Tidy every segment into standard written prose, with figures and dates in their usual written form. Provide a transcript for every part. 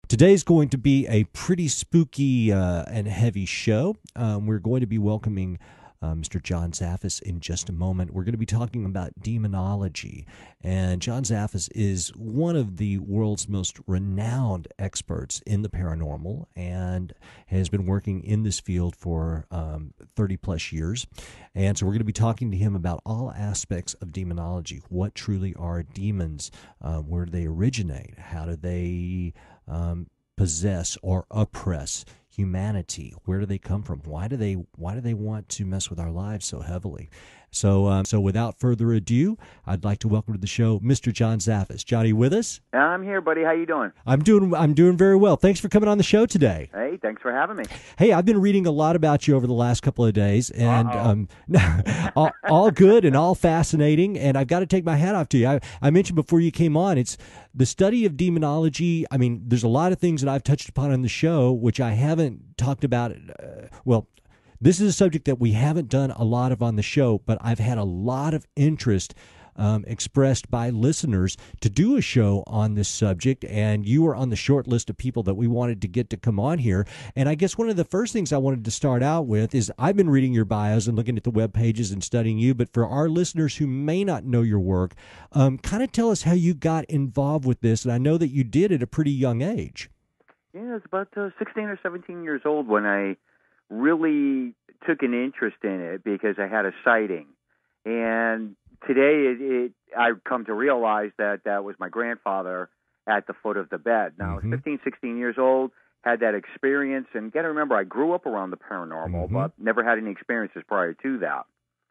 Today's going to be a pretty spooky and heavy show. We're going to be welcoming Mr. John Zaffis in just a moment. We're going to be talking about demonology. And John Zaffis is one of the world's most renowned experts in the paranormal and has been working in this field for 30 plus years. And so we're going to be talking to him about all aspects of demonology. What truly are demons? Where do they originate? How do they possess or oppress humanity? Where do they come from? Why do they want to mess with our lives so heavily? So without further ado, I'd like to welcome to the show Mr. John Zaffis. Johnny, with us? I'm here, buddy. How you doing? I'm doing very well. Thanks for coming on the show today. Hey, thanks for having me. Hey, I've been reading a lot about you over the last couple of days, and all good and all fascinating. And I've got to take my hat off to you. I mentioned before you came on, it's the study of demonology. I mean, there's a lot of things that I've touched upon on the show, which I haven't talked about. This is a subject that we haven't done a lot of on the show, but I've had a lot of interest expressed by listeners to do a show on this subject, and you were on the short list of people that we wanted to get to come on here. And I guess one of the first things I wanted to start out with is I've been reading your bios and looking at the web pages and studying you, but for our listeners who may not know your work, kind of tell us how you got involved with this. And I know that you did at a pretty young age. Yeah, it's about 16 or 17 years old when I really took an interest in it because I had a sighting. And today I've come to realize that that was my grandfather at the foot of the bed. Now, I was 15, 16 years old, had that experience. And you got to remember, I grew up around the paranormal, but never had any experiences prior to that.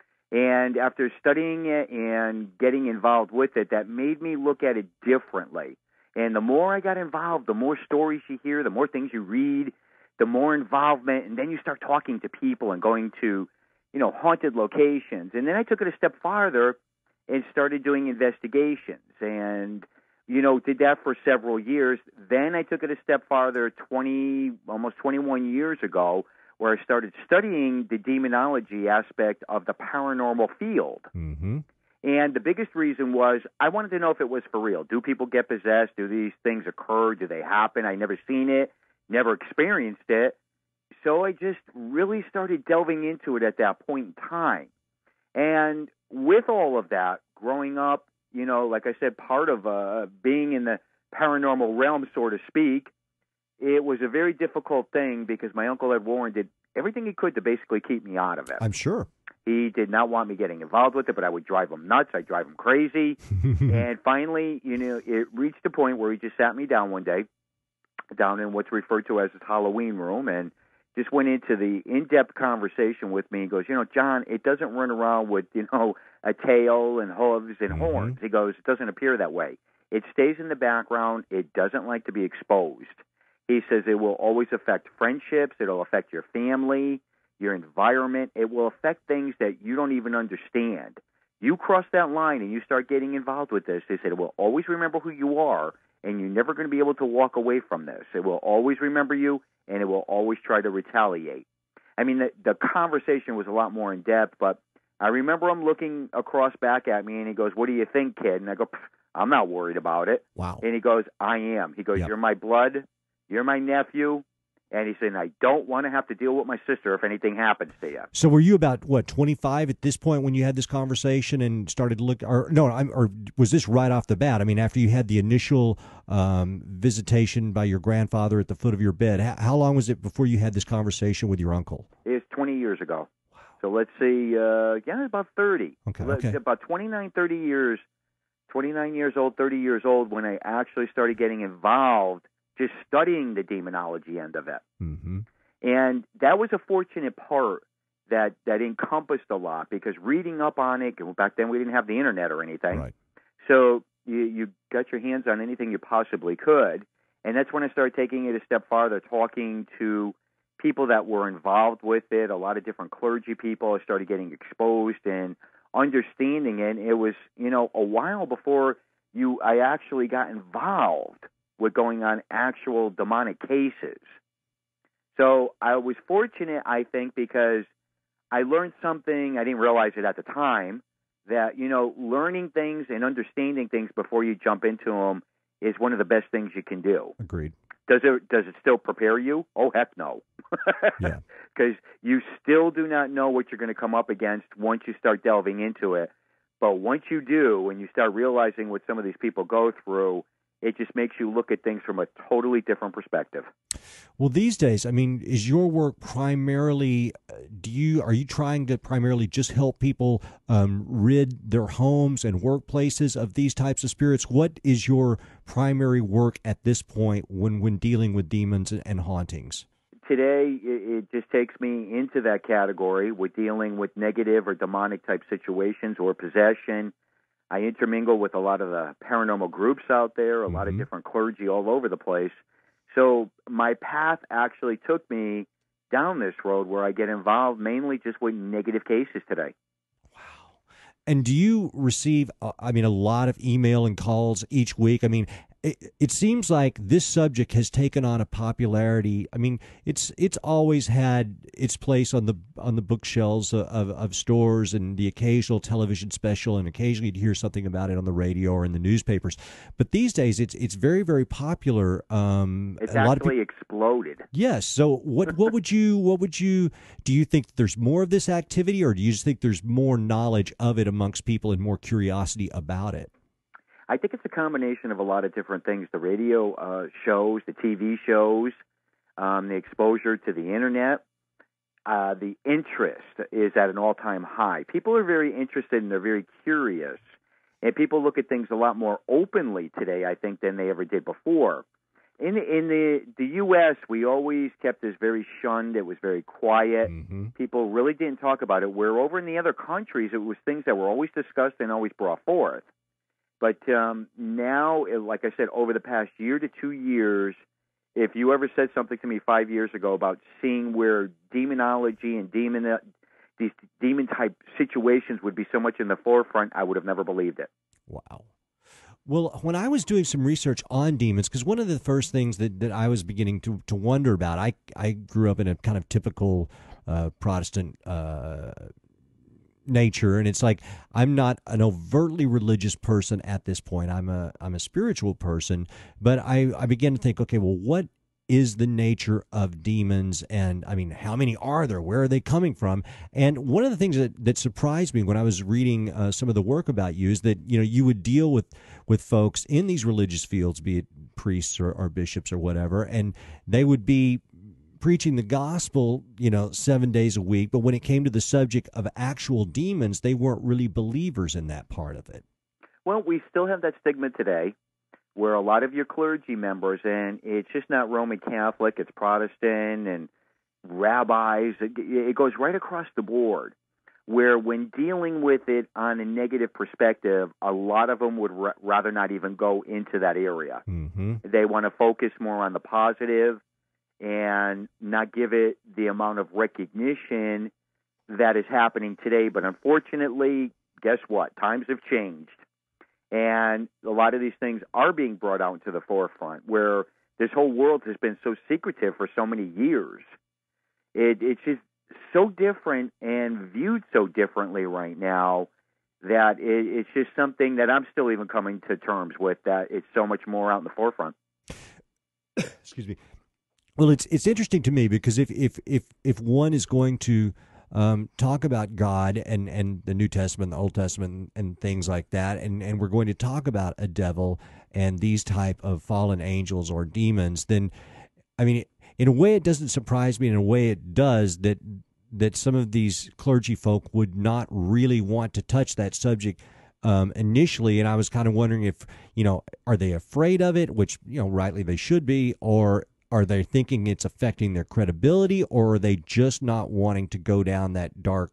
And after studying it and getting involved with it, that made me look at it differently. And the more I got involved, the more stories you hear, the more things you read, the more involvement, and then you start talking to people and going to, haunted locations. And then I took it a step farther and started doing investigations and, did that for several years. Then I took it a step farther almost 21 years ago, where I started studying the demonology aspect of the paranormal field. Mm-hmm. And the biggest reason was I wanted to know if it was for real. Do people get possessed? Do these things occur? Do they happen? I never seen it. Never experienced it. So I just really started delving into it at that point in time. And with all of that, growing up, like I said, part of being in the paranormal realm, so to speak, it was a very difficult thing because my Uncle Ed Warren did everything he could to basically keep me out of it. I'm sure. He did not want me getting involved with it, but I would drive him nuts. I'd drive him crazy. And finally, it reached a point where he just sat me down one day, down in what's referred to as his Halloween room, and just went into the in-depth conversation with me. He goes, John, it doesn't run around with, a tail and hooves and horns. He goes, it doesn't appear that way. It stays in the background. It doesn't like to be exposed. He says it will always affect friendships. It'll affect your family, your environment. It will affect things that you don't even understand. You cross that line and you start getting involved with this. They said it will always remember who you are, and you're never going to be able to walk away from this. It will always remember you, and it will always try to retaliate. I mean, the conversation was a lot more in-depth, but I remember him looking across back at me, and he goes, what do you think, kid? And I go, I'm not worried about it. Wow. And he goes, I am. He goes, You're my blood. You're my nephew. And he said, I don't want to have to deal with my sister if anything happens to you. So were you about, 25 at this point when you had this conversation and started to look, or was this right off the bat? I mean, after you had the initial visitation by your grandfather at the foot of your bed, how long was it before you had this conversation with your uncle? It was 20 years ago. Wow. So let's see, about 30. Okay. About 29 years old, 30 years old when I actually started getting involved just studying the demonology end of it. Mm-hmm. And that was a fortunate part that encompassed a lot because reading up on it, back then we didn't have the internet or anything. Right. So you got your hands on anything you possibly could. And that's when I started taking it a step farther, talking to people that were involved with it, a lot of different clergy people. I started getting exposed and understanding it. And it was, a while before I actually got involved with going on actual demonic cases. So I was fortunate, I think, because I learned something, I didn't realize it at the time, that, learning things and understanding things before you jump into them is one of the best things you can do. Agreed. Does it still prepare you? Oh, heck no. Yeah. Because you still do not know what you're going to come up against once you start delving into it. But once you do, and you start realizing what some of these people go through, it just makes you look at things from a totally different perspective. Well, these days, I mean, is your work primarily, are you trying to primarily just help people rid their homes and workplaces of these types of spirits? What is your primary work at this point when dealing with demons and hauntings? Today, it just takes me into that category with dealing with negative or demonic type situations or possession. I intermingle with a lot of the paranormal groups out there, a lot of different clergy all over the place. So my path actually took me down this road where I get involved mainly just with negative cases today. Wow. And do you receive, a lot of email and calls each week? I mean, it seems like this subject has taken on a popularity. I mean, it's always had its place on the bookshelves of stores and the occasional television special, and occasionally you'd hear something about it on the radio or in the newspapers. But these days, it's very, very popular. It's actually exploded. Yes. So what would you do? You think there's more of this activity, or do you just think there's more knowledge of it amongst people and more curiosity about it? I think it's a combination of a lot of different things. The radio shows, the TV shows, the exposure to the internet, the interest is at an all-time high. People are very interested and they're very curious. And people look at things a lot more openly today, I think, than they ever did before. In the U.S., we always kept this very shunned. It was very quiet. People really didn't talk about it. Where over in the other countries, it was things that were always discussed and always brought forth. But now, like I said, over the past year to 2 years, if you ever said something to me 5 years ago about seeing where demonology and these demon-type situations would be so much in the forefront, I would have never believed it. Wow. Well, when I was doing some research on demons, because one of the first things that I was beginning to wonder about, I grew up in a kind of typical Protestant nature, and it's like I'm not an overtly religious person at this point. I'm a spiritual person, but I began to think, okay, well, what is the nature of demons, and I mean, how many are there? Where are they coming from? And one of the things that surprised me when I was reading some of the work about you is that you would deal with folks in these religious fields, be it priests or bishops or whatever, and they would be preaching the gospel, 7 days a week, but when it came to the subject of actual demons, they weren't really believers in that part of it. Well, we still have that stigma today where a lot of your clergy members, and it's just not Roman Catholic, it's Protestant and rabbis, it goes right across the board, where when dealing with it on a negative perspective, a lot of them would rather not even go into that area. They want to focus more on the positive and not give it the amount of recognition that is happening today. But unfortunately, guess what? Times have changed. And a lot of these things are being brought out into the forefront, where this whole world has been so secretive for so many years. It's just so different and viewed so differently right now that it's just something that I'm still even coming to terms with, that it's so much more out in the forefront. Excuse me. Well, it's interesting to me because if one is going to talk about God and the New Testament, the Old Testament, and things like that, and we're going to talk about a devil and these type of fallen angels or demons, then, I mean, in a way it doesn't surprise me, in a way it does, that some of these clergy folk would not really want to touch that subject initially, and I was kind of wondering if, are they afraid of it, which, rightly they should be, or are they thinking it's affecting their credibility, or are they just not wanting to go down that dark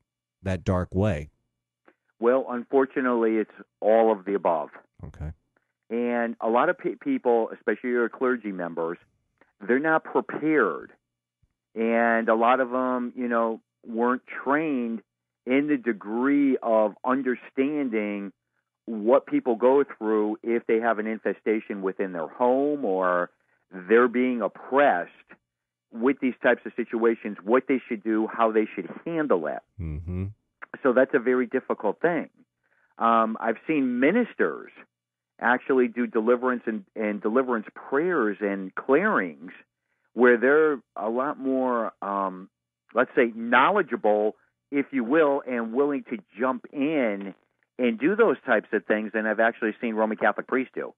way? Well, unfortunately, it's all of the above. Okay. And a lot of people, especially your clergy members, they're not prepared. And a lot of them, weren't trained in the degree of understanding what people go through if they have an infestation within their home or they're being oppressed with these types of situations, what they should do, how they should handle it. So that's a very difficult thing. I've seen ministers actually do deliverance and deliverance prayers and clearings where they're a lot more, let's say, knowledgeable, if you will, and willing to jump in and do those types of things than I've actually seen Roman Catholic priests do.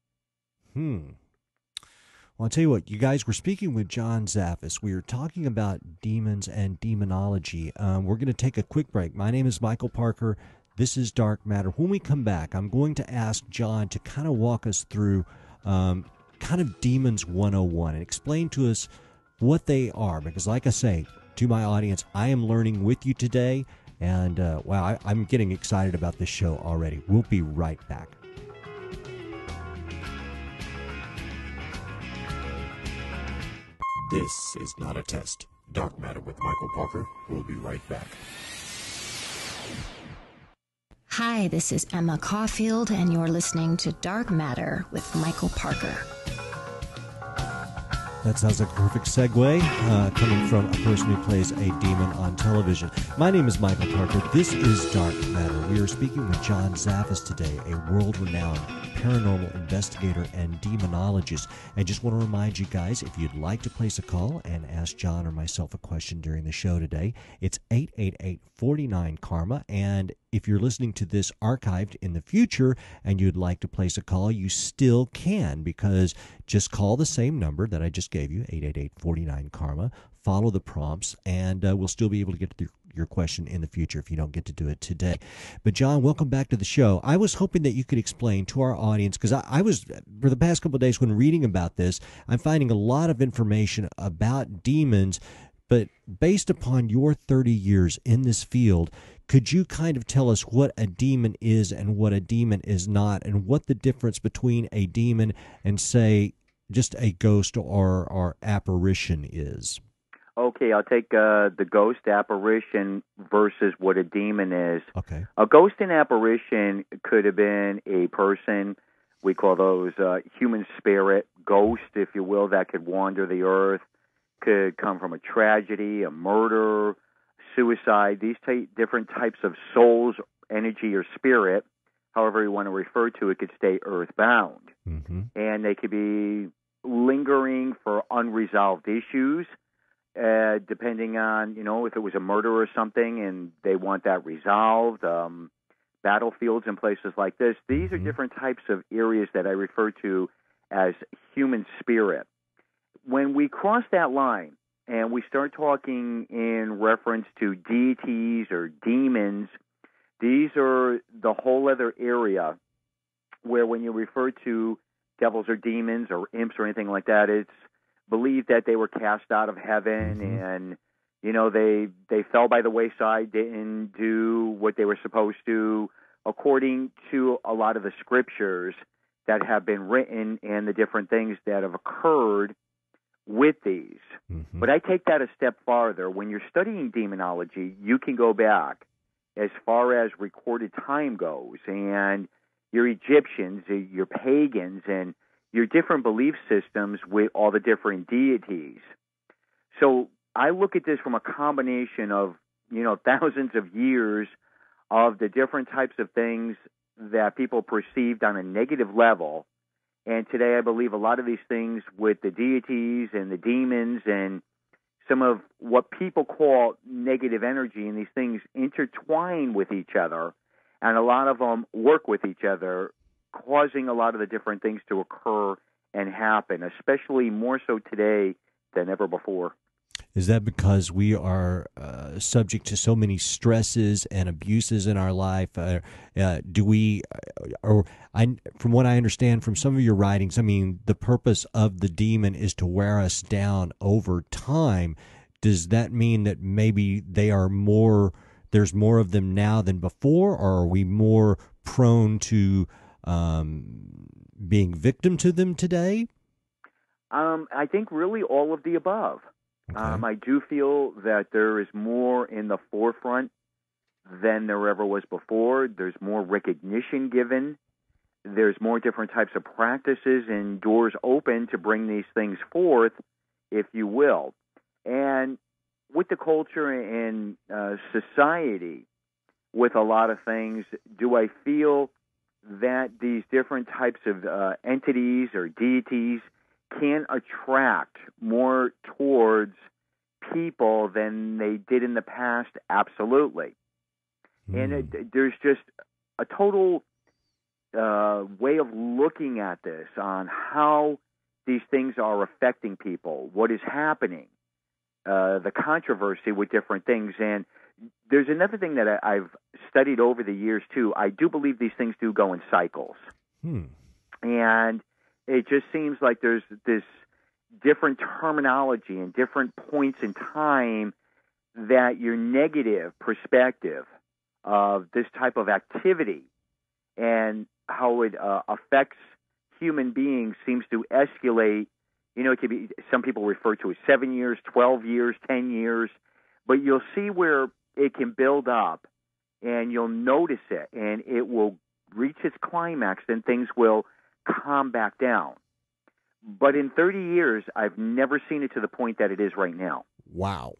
Well, I'll tell you what, you guys, we're speaking with John Zaffis. We are talking about demons and demonology. We're going to take a quick break. My name is Michael Parker. This is Dark Matter. When we come back, I'm going to ask John to kind of walk us through kind of Demons 101 and explain to us what they are. Because like I say to my audience, I am learning with you today. And, wow, I'm getting excited about this show already. We'll be right back. This is not a test. Dark Matter with Michael Parker. We'll be right back. Hi, this is Emma Caulfield, and you're listening to Dark Matter with Michael Parker. That sounds like a perfect segue coming from a person who plays a demon on television. My name is Michael Parker. This is Dark Matter. We are speaking with John Zaffis today, a world-renowned paranormal investigator and demonologist. I just want to remind you guys, if you'd like to place a call and ask John or myself a question during the show today, it's 888-49-KARMA. And if you're listening to this archived in the future and you'd like to place a call, you still can, because just call the same number that I just gave you, 888-49-KARMA, follow the prompts, and we'll still be able to get to your question in the future if you don't get to do it today. But John, welcome back to the show. I was hoping that you could explain to our audience, because I was, for the past couple of days when reading about this, I'm finding a lot of information about demons, but based upon your 30 years in this field, could you kind of tell us what a demon is and what a demon is not, and what the difference between a demon and, say, just a ghost or apparition is? Okay, I'll take the ghost apparition versus what a demon is. Okay. A ghost and apparition could have been a person. We call those human spirit, ghost, if you will, that could wander the earth, could come from a tragedy, a murder, suicide, these different types of souls, energy, or spirit, however you want to refer to it, could stay earthbound. Mm-hmm. And they could be lingering for unresolved issues, depending on, if it was a murder or something and they want that resolved. Battlefields and places like this. These are different types of areas that I refer to as human spirit. When we cross that line and we start talking in reference to deities or demons, these are the whole other area where when you refer to devils or demons or imps or anything like that, it's believed that they were cast out of heaven and, they fell by the wayside, didn't do what they were supposed to, according to a lot of the scriptures that have been written and the different things that have occurred with these. Mm-hmm. But I take that a step farther. When you're studying demonology, you can go back as far as recorded time goes, and your Egyptians, your pagans, and your different belief systems with all the different deities. So I look at this from a combination of, thousands of years of the different types of things that people perceived on a negative level. And today I believe a lot of these things with the deities and the demons and some of what people call negative energy, and these things intertwine with each other, and a lot of them work with each other, causing a lot of the different things to occur and happen, especially more so today than ever before. Is that because we are subject to so many stresses and abuses in our life? Do we, from what I understand from some of your writings, the purpose of the demon is to wear us down over time. Does that mean that maybe there's more of them now than before, or are we more prone to being victim to them today? I think really all of the above. Okay. I do feel that there is more in the forefront than there ever was before. There's more recognition given. There's more different types of practices and doors open to bring these things forth, if you will. And with the culture and society, with a lot of things, do I feel that these different types of entities or deities can attract more towards people than they did in the past? Absolutely. And there's just a total way of looking at this on how these things are affecting people, what is happening, the controversy with different things. And there's another thing that I've studied over the years, too. I do believe these things do go in cycles. And it just seems like there's this different terminology and different points in time that your negative perspective of this type of activity and how it affects human beings seems to escalate. You know, it could be, some people refer to it 7 years, 12 years, 10 years, but you'll see where it can build up, and you'll notice it, and it will reach its climax, then things will calm back down. But in 30 years, I've never seen it to the point that it is right now. Wow.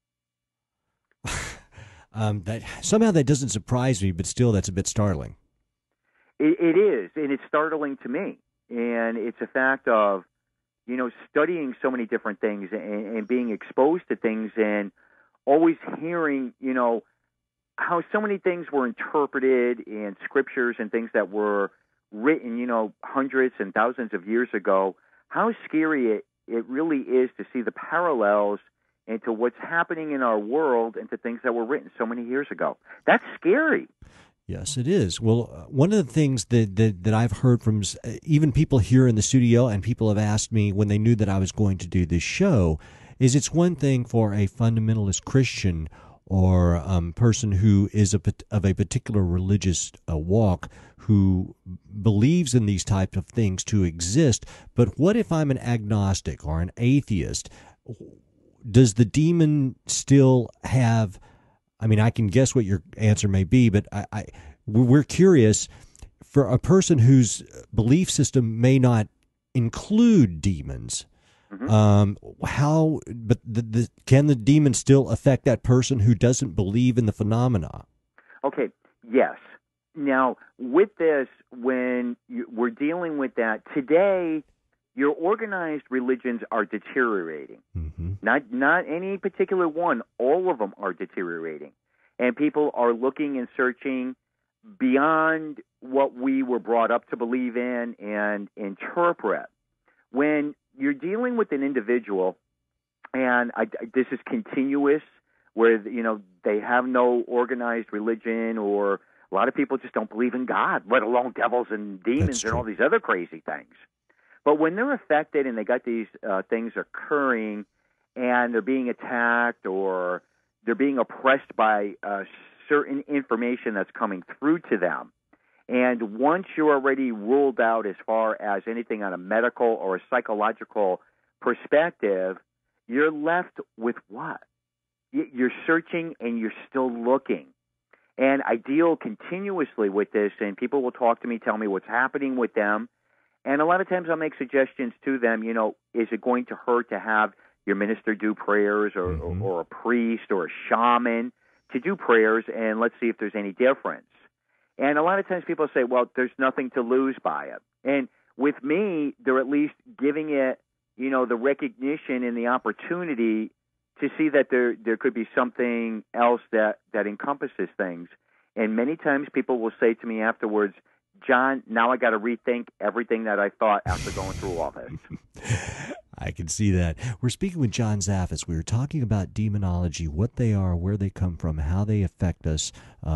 That somehow that doesn't surprise me, but still, that's a bit startling. It is, and it's startling to me. And it's a fact of, you know, studying so many different things and being exposed to things and always hearing, you know, how so many things were interpreted in scriptures and things that were written, you know, hundreds and thousands of years ago, how scary it really is to see the parallels into what's happening in our world and to things that were written so many years ago. That's scary. Yes, it is. Well, one of the things that I've heard from even people here in the studio, and people have asked me when they knew that I was going to do this show, is it's one thing for a fundamentalist Christian or person who is of a particular religious walk who believes in these types of things to exist, but what if I'm an agnostic or an atheist? Does the demon still have... I mean, I can guess what your answer may be, but we're curious, for a person whose belief system may not include demons, can the demon still affect that person who doesn't believe in the phenomena? Okay, yes. Now, with this, when we're dealing with that, today, your organized religions are deteriorating. Not any particular one. All of them are deteriorating. And people are looking and searching beyond what we were brought up to believe in and interpret. When you're dealing with an individual, and this is continuous, where, you know, they have no organized religion, or a lot of people just don't believe in God, let alone devils and demons and all these other crazy things. But when they're affected and they got these things occurring and they're being attacked or they're being oppressed by certain information that's coming through to them, and once you're already ruled out as far as anything on a medical or a psychological perspective, you're left with what? You're searching and you're still looking. And I deal continuously with this, and people will talk to me, tell me what's happening with them. And a lot of times I'll make suggestions to them, you know, is it going to hurt to have your minister do prayers or a priest or a shaman to do prayers, and let's see if there's any difference. And a lot of times people say, well, there's nothing to lose by it. And with me, they're at least giving it, you know, the recognition and the opportunity to see that there could be something else that encompasses things. And many times people will say to me afterwards, John, now I got to rethink everything that I thought after going through all this. I can see that. We're speaking with John Zaffis. We were talking about demonology, what they are, where they come from, how they affect us,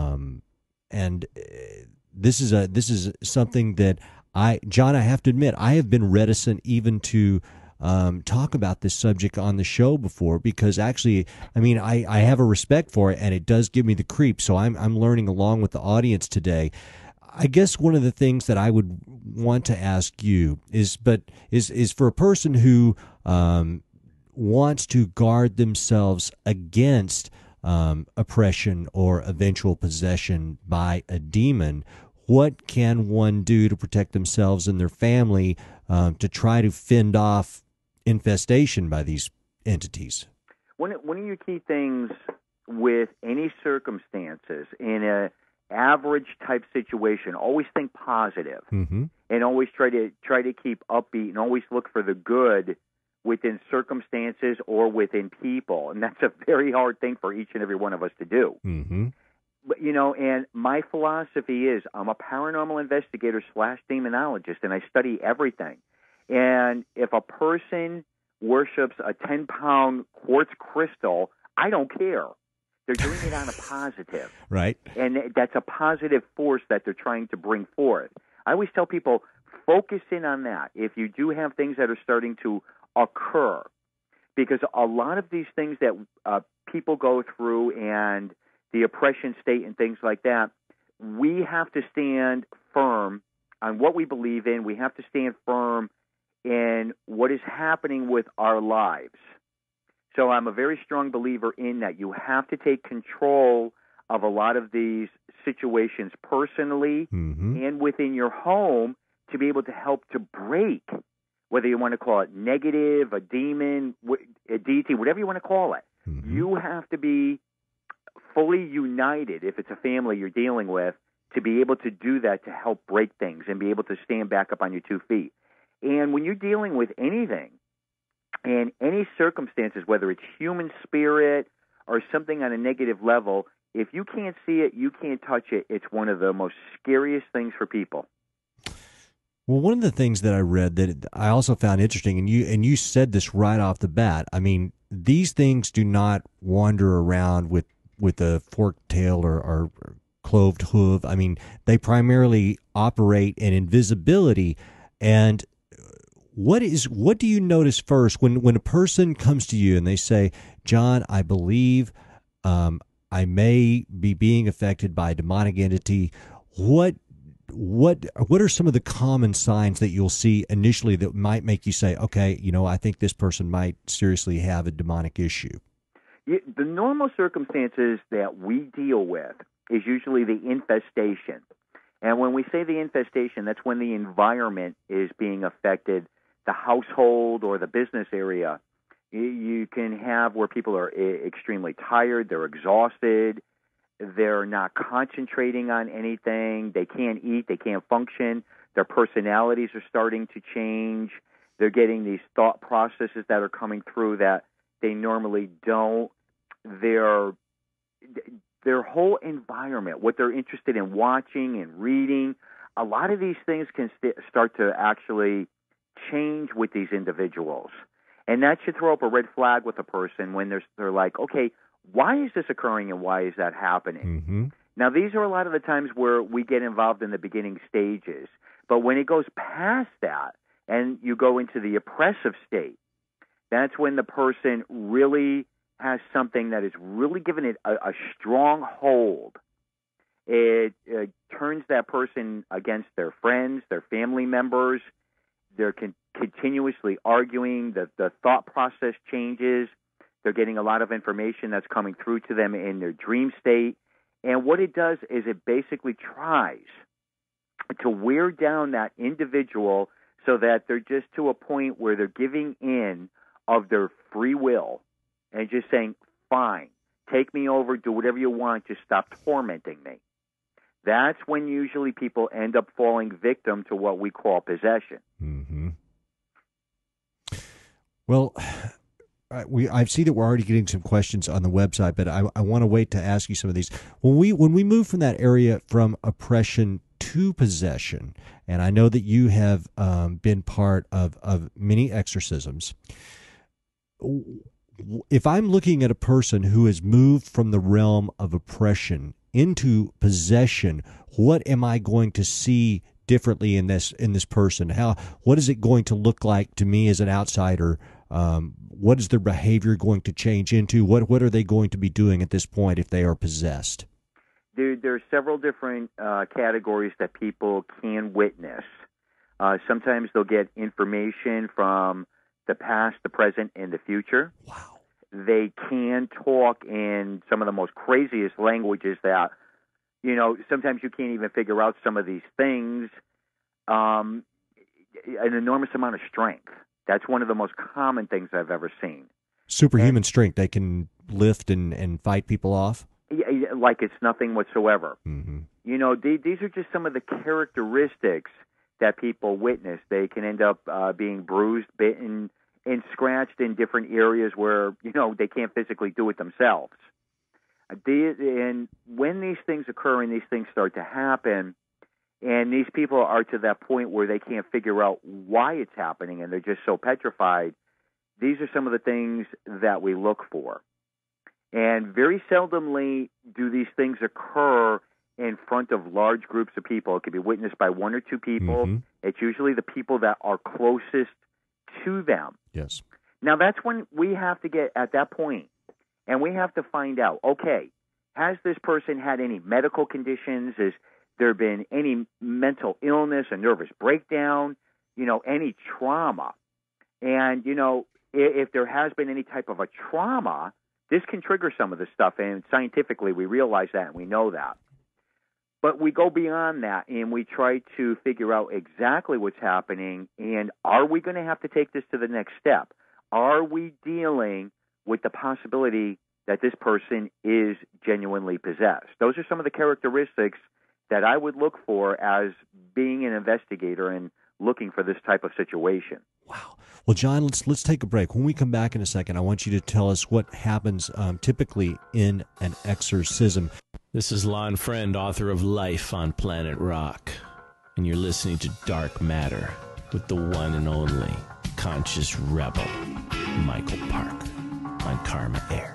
and this is something that John, I have to admit, I have been reticent even to talk about this subject on the show before, because actually, I mean, I have a respect for it, and it does give me the creeps. So I'm learning along with the audience today. I guess one of the things that I would want to ask you is for a person who wants to guard themselves against oppression or eventual possession by a demon, what can one do to protect themselves and their family to try to fend off infestation by these entities? One of your key things with any circumstances in average type situation, always think positive, Mm-hmm. and always try to keep upbeat, and always look for the good within circumstances or within people. And that's a very hard thing for each and every one of us to do. Mm-hmm. But, and my philosophy is I'm a paranormal investigator / demonologist, and I study everything. And if a person worships a 10-pound quartz crystal, I don't care. They're doing it on a positive. Right. And that's a positive force that they're trying to bring forth. I always tell people, focus in on that. If you do have things that are starting to occur, because a lot of these things that people go through and the oppression state and things like that, we have to stand firm on what we believe in. We have to stand firm in what is happening with our lives. So I'm a very strong believer in that. You have to take control of a lot of these situations personally Mm-hmm. and within your home to be able to help to break, whether you want to call it negative, a demon, a deity, whatever you want to call it. Mm-hmm. You have to be fully united, if it's a family you're dealing with, to be able to do that, to help break things and be able to stand back up on your 2 feet. And when you're dealing with anything, and any circumstances, whether it's human spirit or something on a negative level, if you can't see it, you can't touch it, it's one of the most scariest things for people. Well, one of the things that I read that I also found interesting, and you said this right off the bat, I mean, these things do not wander around with a forked tail or cloved hoof. I mean, they primarily operate in invisibility. And what do you notice first when a person comes to you and they say, John, I believe I may be being affected by a demonic entity? What are some of the common signs that you'll see initially that might make you say, okay, I think this person might seriously have a demonic issue? The normal circumstances that we deal with is usually the infestation. And when we say the infestation, that's when the environment is being affected, the household or the business area. You can have where people are extremely tired, they're exhausted, they're not concentrating on anything, they can't eat, they can't function, their personalities are starting to change, they're getting these thought processes that are coming through that they normally don't. Their whole environment, what they're interested in watching and reading, a lot of these things can start to actually change with these individuals. And that should throw up a red flag with a person when they're like, okay, why is this occurring and why is that happening? Mm-hmm. Now, these are a lot of the times where we get involved in the beginning stages. But when it goes past that and you go into the oppressive state, that's when the person really has something that is really giving it a strong hold. It turns that person against their friends, their family members. They're continuously arguing. The thought process changes. They're getting a lot of information that's coming through to them in their dream state. And what it does is it basically tries to wear down that individual so that they're just to a point where they're giving in of their free will and just saying, fine, take me over, do whatever you want, just stop tormenting me. That's when usually people end up falling victim to what we call possession. Mm-hmm. Well, I see that we're already getting some questions on the website, but I want to wait to ask you some of these. When we move from that area from oppression to possession, and I know that you have been part of many exorcisms, if I'm looking at a person who has moved from the realm of oppression into possession, what am I going to see differently in this person? What is it going to look like to me as an outsider? What is their behavior going to change into? What are they going to be doing at this point if they are possessed? There are several different categories that people can witness. Sometimes they'll get information from the past, the present, and the future. Wow. They can talk in some of the most craziest languages that, sometimes you can't even figure out some of these things. An enormous amount of strength. That's one of the most common things I've ever seen. Superhuman strength. They can lift and fight people off? Like it's nothing whatsoever. Mm-hmm. These are just some of the characteristics that people witness. They can end up being bruised, bitten, and scratched in different areas where, they can't physically do it themselves. And when these things occur and these things start to happen, and these people are to that point where they can't figure out why it's happening and they're just so petrified, these are some of the things that we look for. And very seldomly do these things occur in front of large groups of people. It can be witnessed by one or two people. Mm-hmm. It's usually the people that are closest to them. Yes. Now, that's when we have to get at that point, and we have to find out, okay, has this person had any medical conditions? Has there been any mental illness, a nervous breakdown, any trauma? And, if there has been any type of a trauma, this can trigger some of this stuff, and scientifically we realize that and we know that. But we go beyond that, and we try to figure out exactly what's happening, and are we going to have to take this to the next step? Are we dealing with the possibility that this person is genuinely possessed? Those are some of the characteristics that I would look for as being an investigator and looking for this type of situation. Wow. Well, John, let's take a break. When we come back in a second, I want you to tell us what happens typically in an exorcism. This is Lon Friend, author of Life on Planet Rock, and you're listening to Dark Matter with the one and only conscious rebel, Michael Parker, on Karma Air.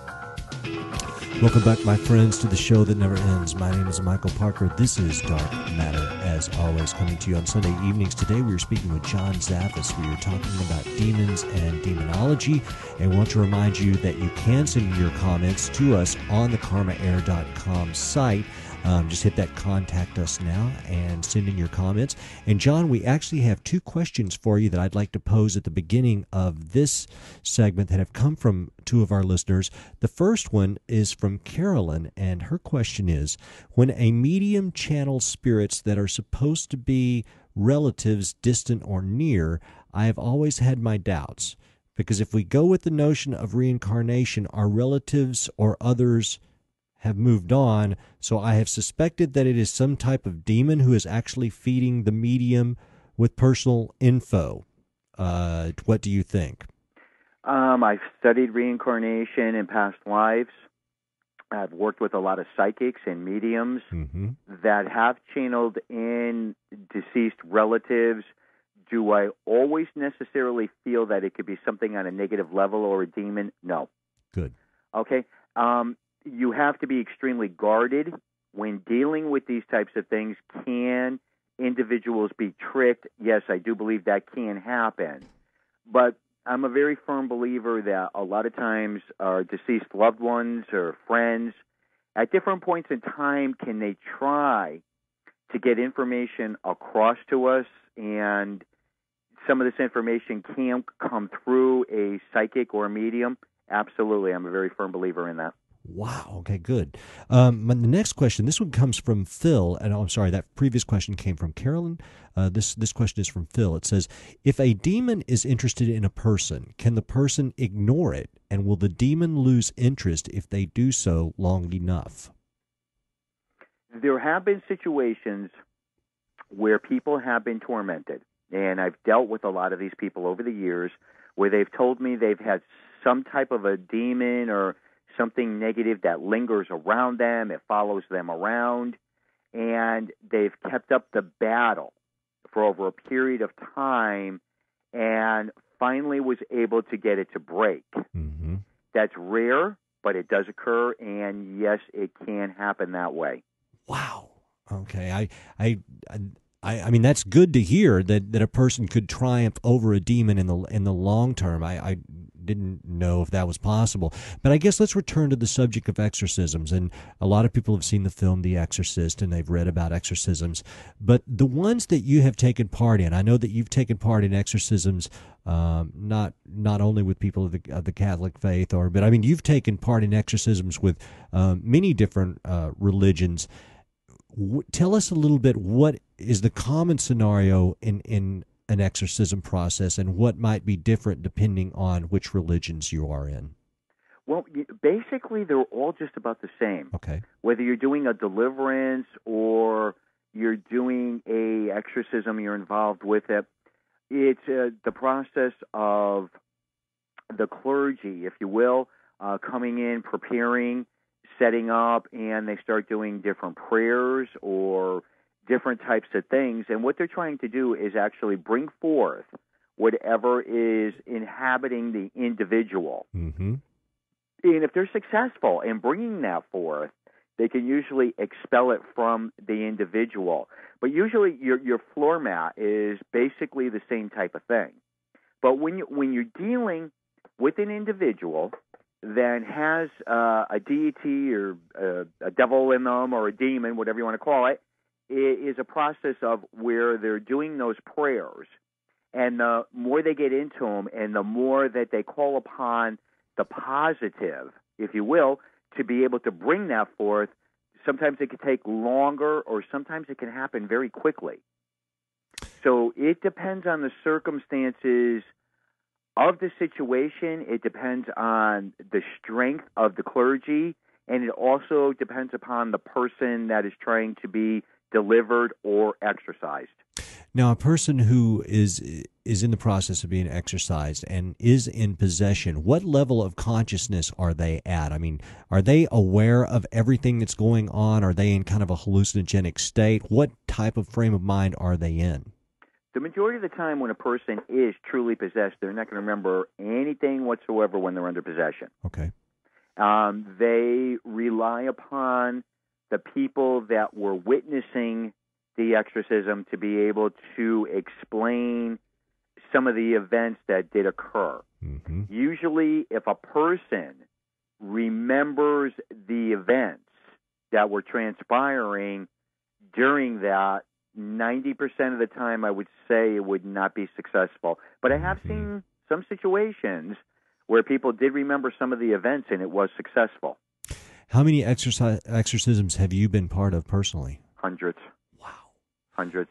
Welcome back, my friends, to the show that never ends. My name is Michael Parker. This is Dark Matter, as always, coming to you on Sunday evenings. Today we are speaking with John Zaffis. We are talking about demons and demonology, and I want to remind you that you can send your comments to us on the karmaair.com site. Just hit that Contact Us Now and send in your comments. And John, we actually have two questions for you that I'd like to pose at the beginning of this segment that have come from two of our listeners. The first one is from Carolyn, and her question is, when a medium channels spirits that are supposed to be relatives distant or near, I have always had my doubts. Because if we go with the notion of reincarnation, our relatives or others have moved on, so I have suspected that it is some type of demon who is actually feeding the medium with personal info. What do you think? I've studied reincarnation in past lives. I've worked with a lot of psychics and mediums that have channeled in deceased relatives. Do I always necessarily feel that it could be something on a negative level or a demon? No. Good. Okay. You have to be extremely guarded when dealing with these types of things. Can individuals be tricked? Yes, I do believe that can happen. But I'm a very firm believer that a lot of times our deceased loved ones or friends, at different points in time, can they try to get information across to us, and some of this information can come through a psychic or a medium? Absolutely. I'm a very firm believer in that. Wow. Okay, good. The next question, this one comes from Phil, and I'm sorry, that previous question came from Carolyn. This question is from Phil. It says, if a demon is interested in a person, can the person ignore it, and will the demon lose interest if they do so long enough? There have been situations where people have been tormented, and I've dealt with a lot of these people over the years where they've told me they've had some type of a demon or something negative that lingers around them, it follows them around, and they've kept up the battle for over a period of time and finally was able to get it to break. Mm-hmm. That's rare, but it does occur, and yes, it can happen that way. Wow. Okay. I mean, that's good to hear that a person could triumph over a demon in the long term. I didn't know if that was possible. But I guess let's return to the subject of exorcisms. And a lot of people have seen the film The Exorcist, and they've read about exorcisms. But the ones that you have taken part in, I know that you've taken part in exorcisms, not only with people of the Catholic faith, but I mean, you've taken part in exorcisms with many different religions. Tell us a little bit, what is the common scenario in an exorcism process, and what might be different depending on which religions you are in? Well, Basically, they're all just about the same. Okay. Whether you're doing a deliverance or you're doing a exorcism, you're involved with it. It's the process of the clergy, if you will, coming in, preparing, setting up, and they start doing different prayers or different types of things. And what they're trying to do is actually bring forth whatever is inhabiting the individual. Mm-hmm. And if they're successful in bringing that forth, they can usually expel it from the individual. But usually your floor mat is basically the same type of thing. But when you're dealing with an individual that has a deity or a devil in them or a demon, whatever you want to call it, it is a process of where they're doing those prayers. And the more they get into them and the more that they call upon the positive, if you will, to be able to bring that forth, sometimes it can take longer or sometimes it can happen very quickly. So it depends on the circumstances of the situation. It depends on the strength of the clergy, and it also depends upon the person that is trying to be delivered or exorcised. Now, a person who is in the process of being exorcised and is in possession, what level of consciousness are they at? I mean, are they aware of everything that's going on? Are they in kind of a hallucinogenic state? What type of frame of mind are they in? The majority of the time when a person is truly possessed, they're not going to remember anything whatsoever when they're under possession. Okay. They rely upon the people that were witnessing the exorcism to be able to explain some of the events that did occur. Mm-hmm. Usually, if a person remembers the events that were transpiring during that, 90% of the time I would say it would not be successful. But I have seen some situations where people did remember some of the events and it was successful. How many exorcisms have you been part of personally? Hundreds. Wow. Hundreds.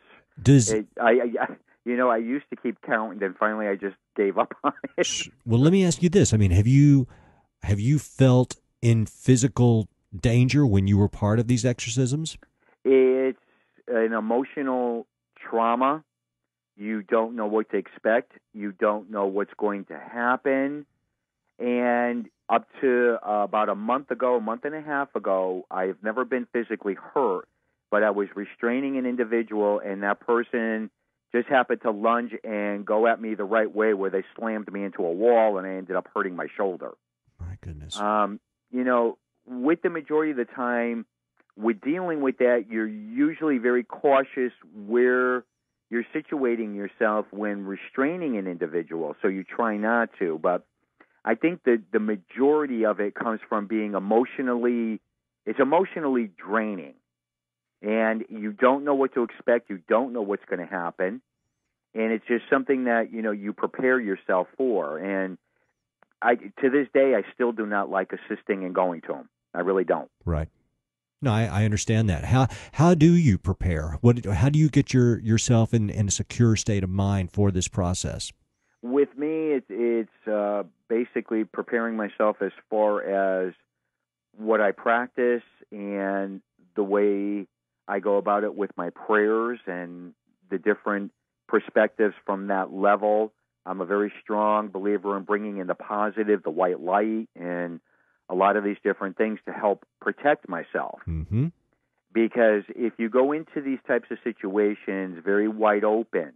I used to keep count, and then finally I just gave up on it. Well, let me ask you this. I mean, have you felt in physical danger when you were part of these exorcisms? It's an emotional trauma. You don't know what to expect. You don't know what's going to happen. And up to about a month and a half ago, I've never been physically hurt, but I was restraining an individual, and that person just happened to lunge and go at me the right way where they slammed me into a wall, and I ended up hurting my shoulder. My goodness. With the majority of the time, with dealing with that, you're usually very cautious where you're situating yourself when restraining an individual, so you try not to. But I think that the majority of it comes from being emotionally draining. And you don't know what to expect. You don't know what's going to happen. And it's just something that, you prepare yourself for. And to this day, I still do not like assisting and going to them. I really don't. Right. No, I understand that. How do you prepare? How do you get yourself in a secure state of mind for this process? With me, it's basically preparing myself as far as what I practice and the way I go about it with my prayers and the different perspectives from that level. I'm a very strong believer in bringing in the positive, the white light, and a lot of these different things to help protect myself. Mm-hmm. Because if you go into these types of situations very wide open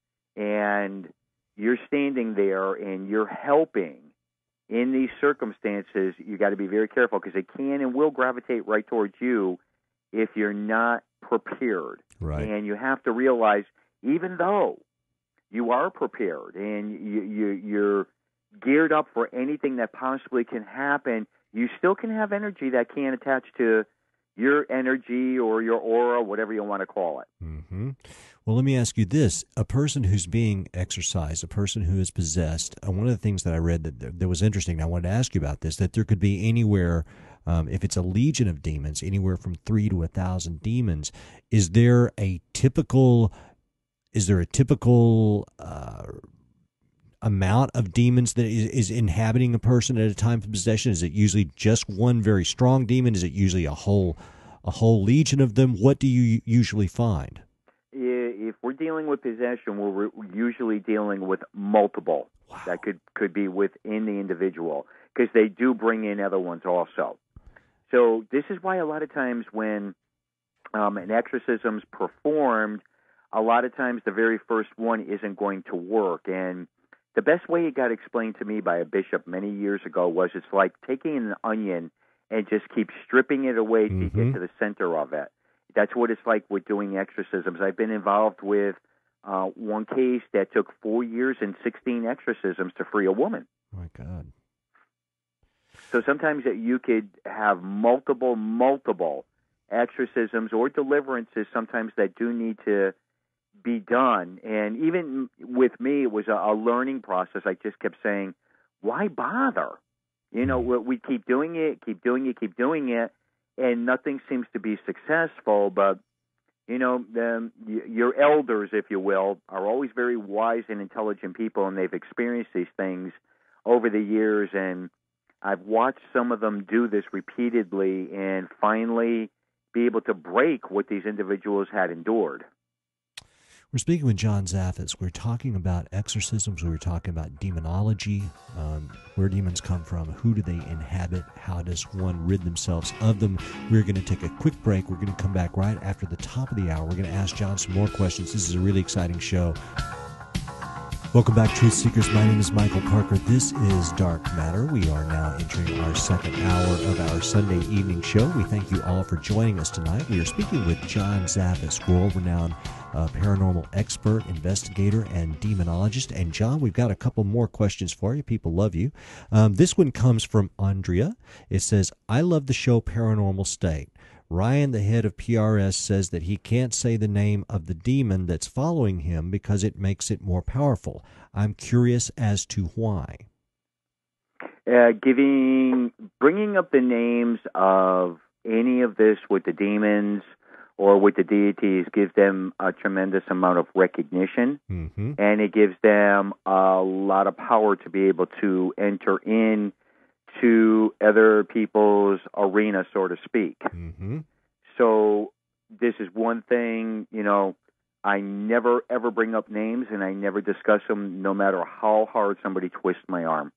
and you're standing there and you're helping in these circumstances, you got to be very careful because it can and will gravitate right towards you if you're not prepared. Right. And you have to realize, even though you are prepared and you're geared up for anything that possibly can happen, you still can have energy that can attach to your energy or your aura, whatever you want to call it. Mm-hmm. Well, let me ask you this. A person who's being exorcised, a person who is possessed, one of the things that I read that was interesting, and I wanted to ask you about this, that there could be anywhere, if it's a legion of demons, anywhere from 3,000 to 1,000 demons. Is there a typical amount of demons that is inhabiting a person at a time of possession? Is it usually just one very strong demon? Is it usually a whole legion of them? What do you usually find? If we're dealing with possession, we're usually dealing with multiple. Wow. That could be within the individual, because they do bring in other ones also. So this is why a lot of times when an exorcism's performed, a lot of times the very first one isn't going to work. And the best way it got explained to me by a bishop many years ago was it's like taking an onion and just keep stripping it away till you get to the center of it. That's what it's like with doing exorcisms. I've been involved with one case that took 4 years and 16 exorcisms to free a woman. Oh, my God. So sometimes you could have multiple exorcisms or deliverances sometimes that do need to be done. And even with me, it was a learning process. I just kept saying, why bother? You know, we keep doing it, and nothing seems to be successful. But, you know, your elders, if you will, are always very wise and intelligent people, and they've experienced these things over the years. And I've watched some of them do this repeatedly and finally be able to break what these individuals had endured. We're speaking with John Zaffis. We're talking about exorcisms. We were talking about demonology, where demons come from, who do they inhabit, how does one rid themselves of them. We're going to take a quick break. We're going to come back right after the top of the hour. We're going to ask John some more questions. This is a really exciting show. Welcome back, Truth Seekers. My name is Michael Parker. This is Dark Matter. We are now entering our second hour of our Sunday evening show. We thank you all for joining us tonight. We are speaking with John Zaffis, world-renowned paranormal expert, investigator, and demonologist. And John, we've got a couple more questions for you. People love you. This one comes from Andrea. It says, I love the show Paranormal State. Ryan, the head of PRS, says that he can't say the name of the demon that's following him because it makes it more powerful. I'm curious as to why. Bringing up the names of any of this with the demons or with the deities gives them a tremendous amount of recognition, and it gives them a lot of power to be able to enter in to other people's arena, so to speak. So this is one thing, you know, I never, ever bring up names, and I never discuss them no matter how hard somebody twists my arm.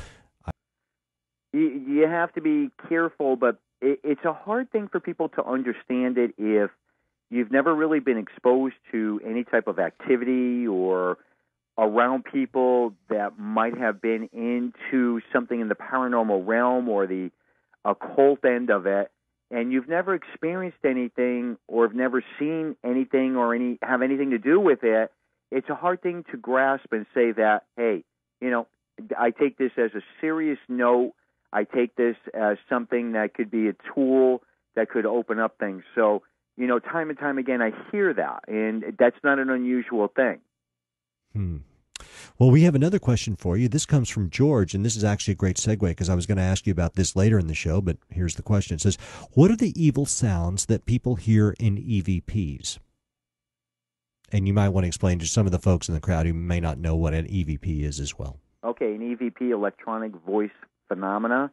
You have to be careful, but it's a hard thing for people to understand it if you've never really been exposed to any type of activity or around people that might have been into something in the paranormal realm or the occult end of it, and you've never experienced anything or have never seen anything or have anything to do with it. It's a hard thing to grasp and say that, hey, you know, I take this as a serious note. I take this as something that could be a tool that could open up things. So, you know, time and time again, I hear that, and that's not an unusual thing. Well, we have another question for you. This comes from George, and this is actually a great segue because I was going to ask you about this later in the show, but here's the question. It says, what are the evil sounds that people hear in EVPs? And you might want to explain to some of the folks in the crowd who may not know what an EVP is as well. Okay, an EVP, electronic voice phenomena.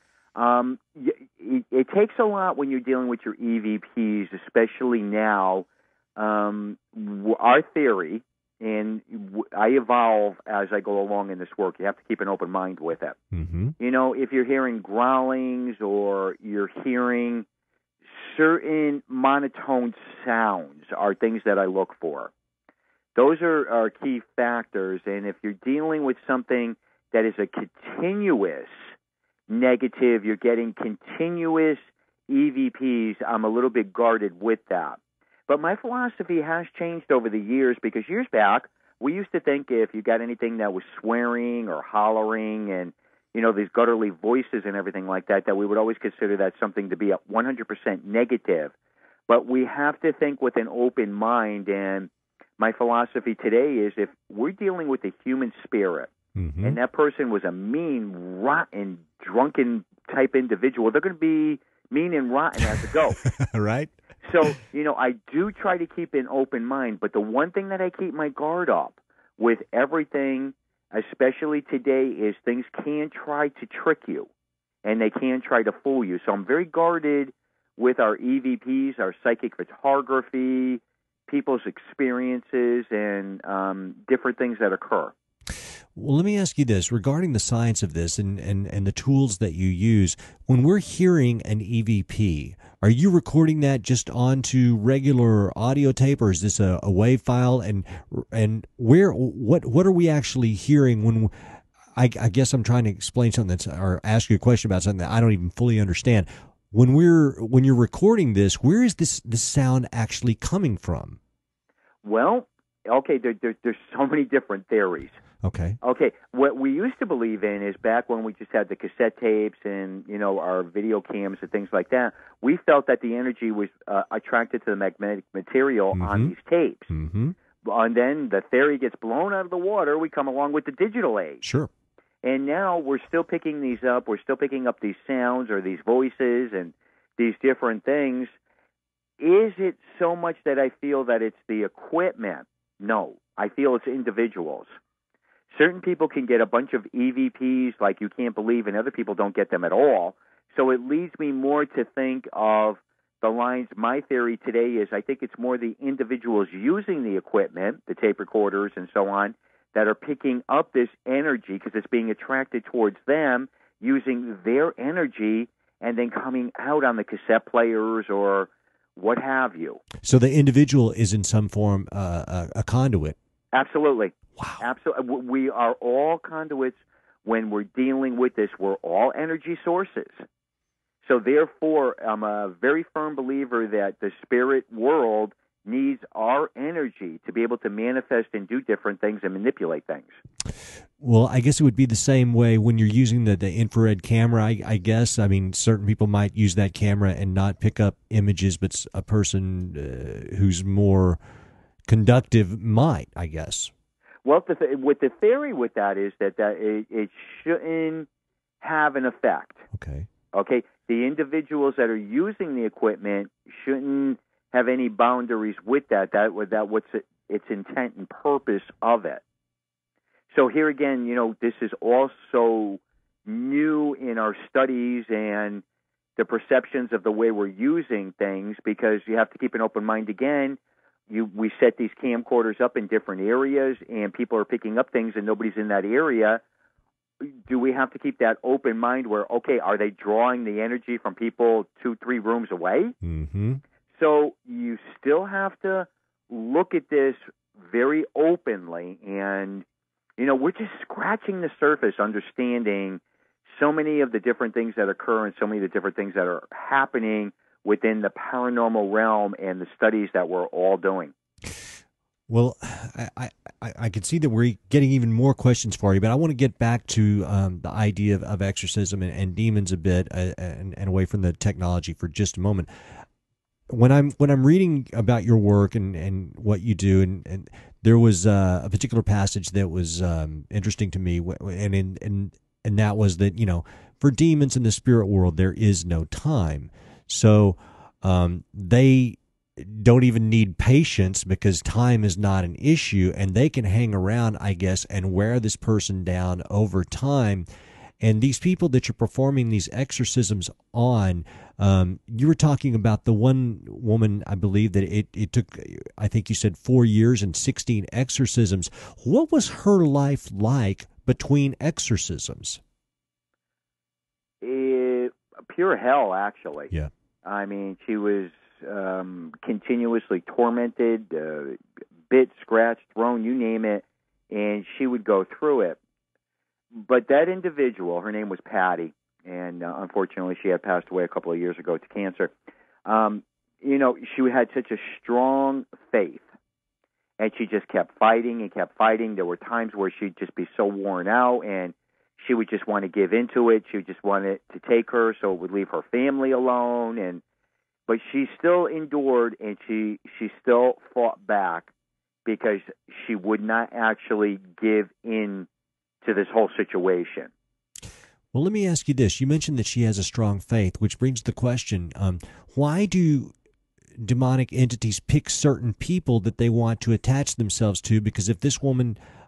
It takes a lot when you're dealing with your EVPs, especially now. Our theory, and I evolve as I go along in this work. You have to keep an open mind with it. You know, if you're hearing growlings or you're hearing certain monotone sounds are things that I look for. Those are key factors. And if you're dealing with something that is a continuous negative, you're getting continuous EVPs, I'm a little bit guarded with that. But my philosophy has changed over the years because years back, we used to think if you got anything that was swearing or hollering and, you know, these gutturally voices and everything like that, that we would always consider that something to be a 100% negative. But we have to think with an open mind. And my philosophy today is if we're dealing with a human spirit and that person was a mean, rotten, drunken type individual, they're going to be mean and rotten as a go. Right? So, you know, I do try to keep an open mind, but the one thing that I keep my guard up with everything especially today, is things can try to trick you, and they can try to fool you. So I'm very guarded with our EVPs, our psychic photography, people's experiences, and different things that occur. Well, let me ask you this regarding the science of this and the tools that you use. When we're hearing an EVP, are you recording that just onto regular audio tape, or is this a WAV file? And what are we actually hearing when? I guess I'm trying to explain something or ask you a question about something that I don't even fully understand. When you're recording this, where is this sound actually coming from? Well, okay, there's so many different theories. Okay. What we used to believe in is back when we just had the cassette tapes and, our video cams and things like that, we felt that the energy was attracted to the magnetic material on these tapes. Mm-hmm. And then the theory gets blown out of the water. We come along with the digital age. Sure. And now we're still picking these up. We're still picking up these sounds or these voices and these different things. Is it so much that I feel that it's the equipment? No. I feel it's individuals. Certain people can get a bunch of EVPs like you can't believe, and other people don't get them at all. So it leads me more to think of the lines. My theory today is I think it's more the individuals using the equipment, the tape recorders and so on, that are picking up this energy because it's being attracted towards them, using their energy, and then coming out on the cassette players or what have you. So the individual is in some form a conduit. Absolutely. Wow. Absolutely. We are all conduits when we're dealing with this. We're all energy sources. So therefore, I'm a very firm believer that the spirit world needs our energy to be able to manifest and do different things and manipulate things. Well, I guess it would be the same way when you're using the infrared camera, I guess. I mean, certain people might use that camera and not pick up images, but a person who's more conductive might, I guess. Well, with the theory with that is that it shouldn't have an effect. Okay. Okay. The individuals that are using the equipment shouldn't have any boundaries with that. What's its intent and purpose of it. So here again, this is also new in our studies and the perceptions of the way we're using things, because you have to keep an open mind again. We set these camcorders up in different areas, and people are picking up things, and nobody's in that area. Do we have to keep that open mind where, okay, are they drawing the energy from people 2-3 rooms away? Mm-hmm. So you still have to look at this very openly, and, we're just scratching the surface, understanding so many of the different things that occur and so many of the different things that are happening within the paranormal realm and the studies that we're all doing. Well, I can see that we're getting even more questions for you, but I want to get back to the idea of exorcism and demons a bit, and away from the technology for just a moment. When I'm reading about your work and what you do, and there was a particular passage that was interesting to me, and that was that for demons in the spirit world there is no time, so they don't even need patience because time is not an issue, and they can hang around, I guess, and wear this person down over time. And these people that you're performing these exorcisms on, you were talking about the one woman, I believe that it took, I think you said 4 years and 16 exorcisms. What was her life like between exorcisms? Pure hell, actually. Yeah. I mean, she was continuously tormented, bit, scratched, thrown, you name it, and she would go through it. But that individual, her name was Patty, and unfortunately she had passed away a couple of years ago to cancer. She had such a strong faith, and she just kept fighting and kept fighting. There were times where she'd just be so worn out, and she would just want to give into it. She would just want it to take her, so it would leave her family alone. But she still endured, and she still fought back because she would not actually give in to this whole situation. Well, let me ask you this. You mentioned that she has a strong faith, which brings the question, why do demonic entities pick certain people that they want to attach themselves to? Because if this woman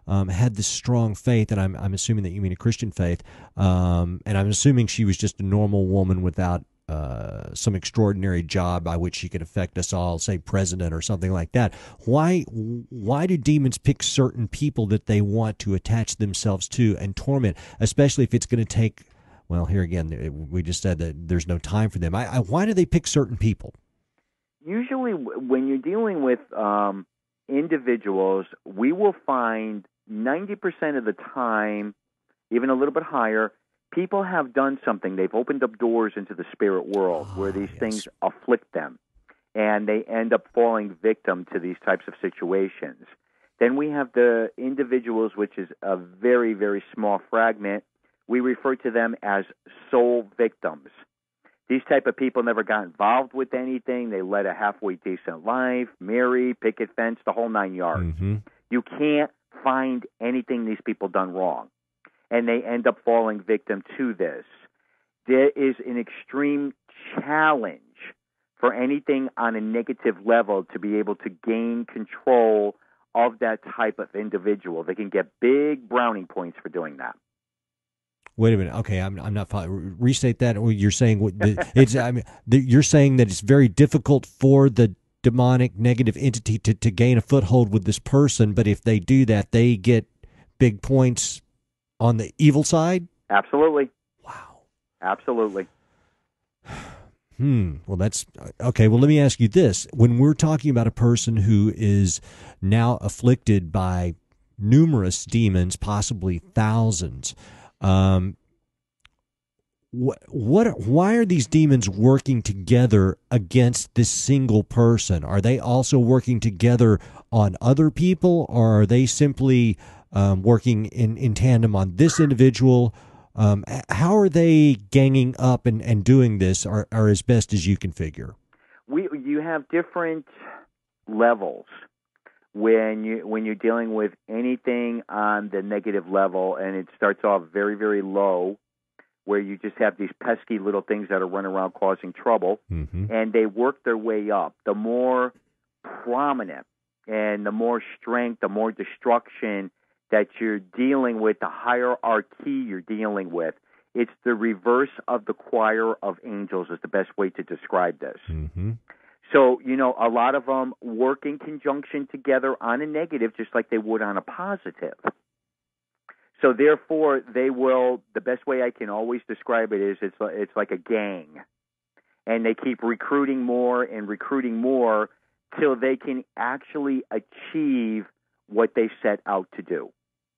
had this strong faith, and I'm assuming that you mean a Christian faith, and I'm assuming she was just a normal woman without some extraordinary job by which she could affect us all, say president or something like that. Why do demons pick certain people that they want to attach themselves to and torment, especially if it's going to take, well, here again, we just said that there's no time for them. Why do they pick certain people? Usually when you're dealing with individuals, we will find 90% of the time, even a little bit higher, people have done something. They've opened up doors into the spirit world where these things afflict them, and they end up falling victim to these types of situations. Then we have the individuals, which is a very, very small fragment. We refer to them as soul victims. These type of people never got involved with anything. They led a halfway decent life, marry, picket fence, the whole 9 yards. Mm-hmm. You can't find anything these people done wrong, and they end up falling victim to this. There is an extreme challenge for anything on a negative level to be able to gain control of that type of individual. They can get big brownie points for doing that. Wait a minute. Okay, I'm not following. Restate that. Or you're saying it's. I mean, you're saying that it's very difficult for the demonic negative entity to gain a foothold with this person, but if they do that, they get big points on the evil side? Absolutely. Wow. Absolutely. Well, that's okay. Well, let me ask you this. When we're talking about a person who is now afflicted by numerous demons, possibly thousands, why are these demons working together against this single person? Are they also working together on other people, or are they simply working in tandem on this individual? How are they ganging up and doing this, or as best as you can figure? You have different levels when you're dealing with anything on the negative level, and it starts off very, very low, where you just have these pesky little things that are running around causing trouble, and they work their way up. The more prominent and the more strength, the more destruction that you're dealing with, the hierarchy you're dealing with. It's the reverse of the choir of angels is the best way to describe this. Mm-hmm. So, a lot of them work in conjunction together on a negative just like they would on a positive. So, therefore, they will, the best way I can always describe it is it's like a gang. And they keep recruiting more till they can actually achieve what they set out to do.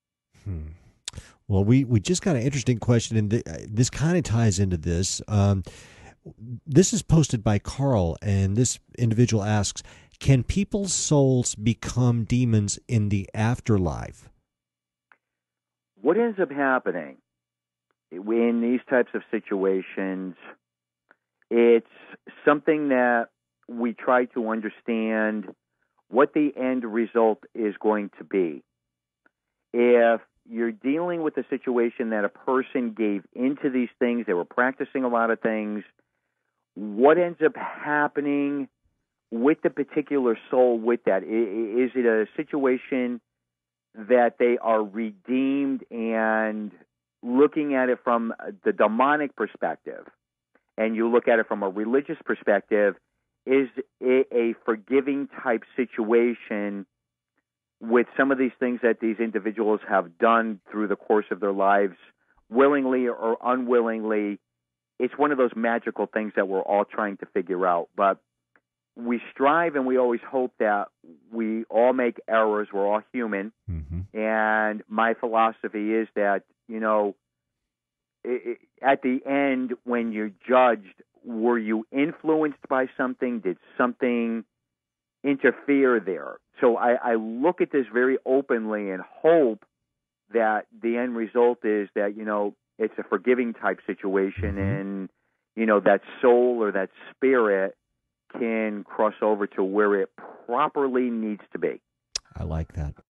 Well, we just got an interesting question, and this kind of ties into this. This is posted by Carl, and this individual asks, can people's souls become demons in the afterlife? What ends up happening in these types of situations, it's something that we try to understand what the end result is going to be. If you're dealing with a situation that a person gave into these things, they were practicing a lot of things, what ends up happening with the particular soul with that? Is it a situation that they are redeemed and looking at it from the demonic perspective, and you look at it from a religious perspective, is it a forgiving type situation with some of these things that these individuals have done through the course of their lives, willingly or unwillingly? It's one of those magical things that we're all trying to figure out. But we strive and we always hope that we all make errors. We're all human. Mm-hmm. And my philosophy is that, at the end, when you're judged, were you influenced by something? Did something interfere there? So I look at this very openly and hope that the end result is that, it's a forgiving type situation, and, that soul or that spirit can cross over to where it properly needs to be. I like that.